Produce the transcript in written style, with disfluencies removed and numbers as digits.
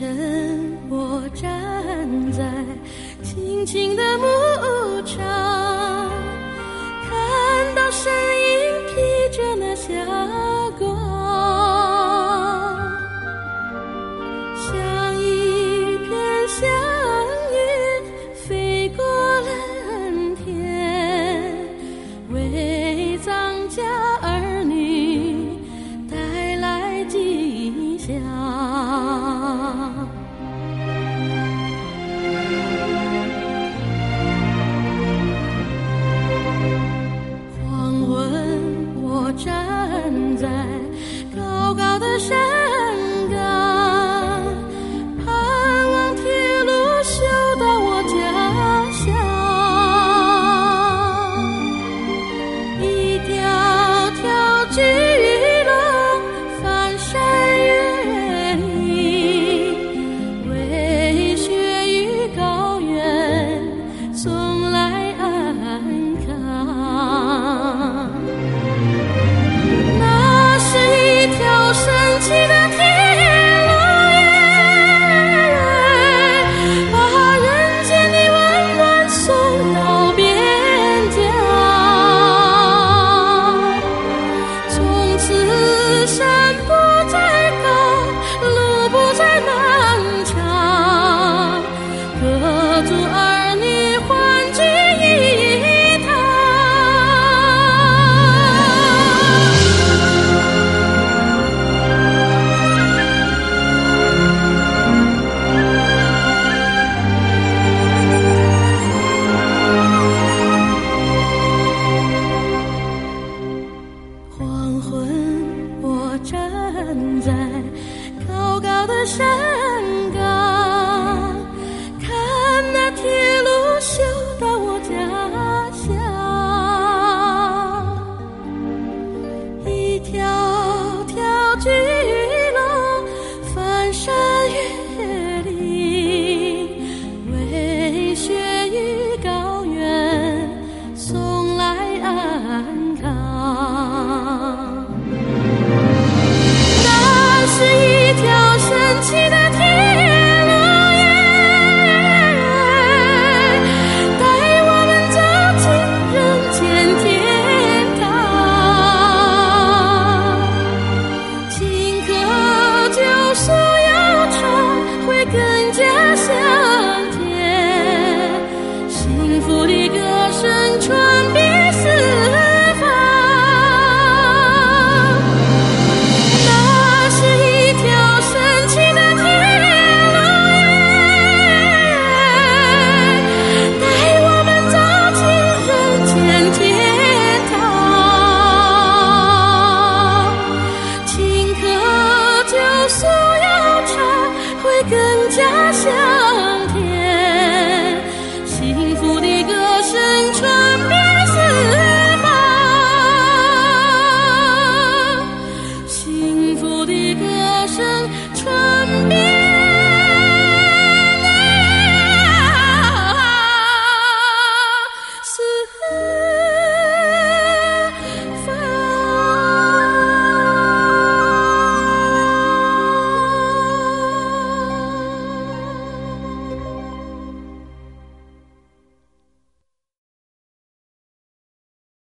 晨我站在青青的牧场，看到身影披着那霞光，像一片祥云飞过蓝天，为藏家儿女带来吉祥。站在高高的山岗，盼望铁路修到我家乡。一条条巨龙翻山越岭，为雪与高原送来安康。神奇的铁路把人间的温暖送到边疆，从此山不再高，路不再漫长，各族儿女欢聚一堂。站在高高的山岗，看那铁路修到我家乡，一条条巨龙翻山越岭，为雪与高原送来安康。是一条神奇的铁路带我们走进人间天堂，顷刻救赎忧愁会更加香。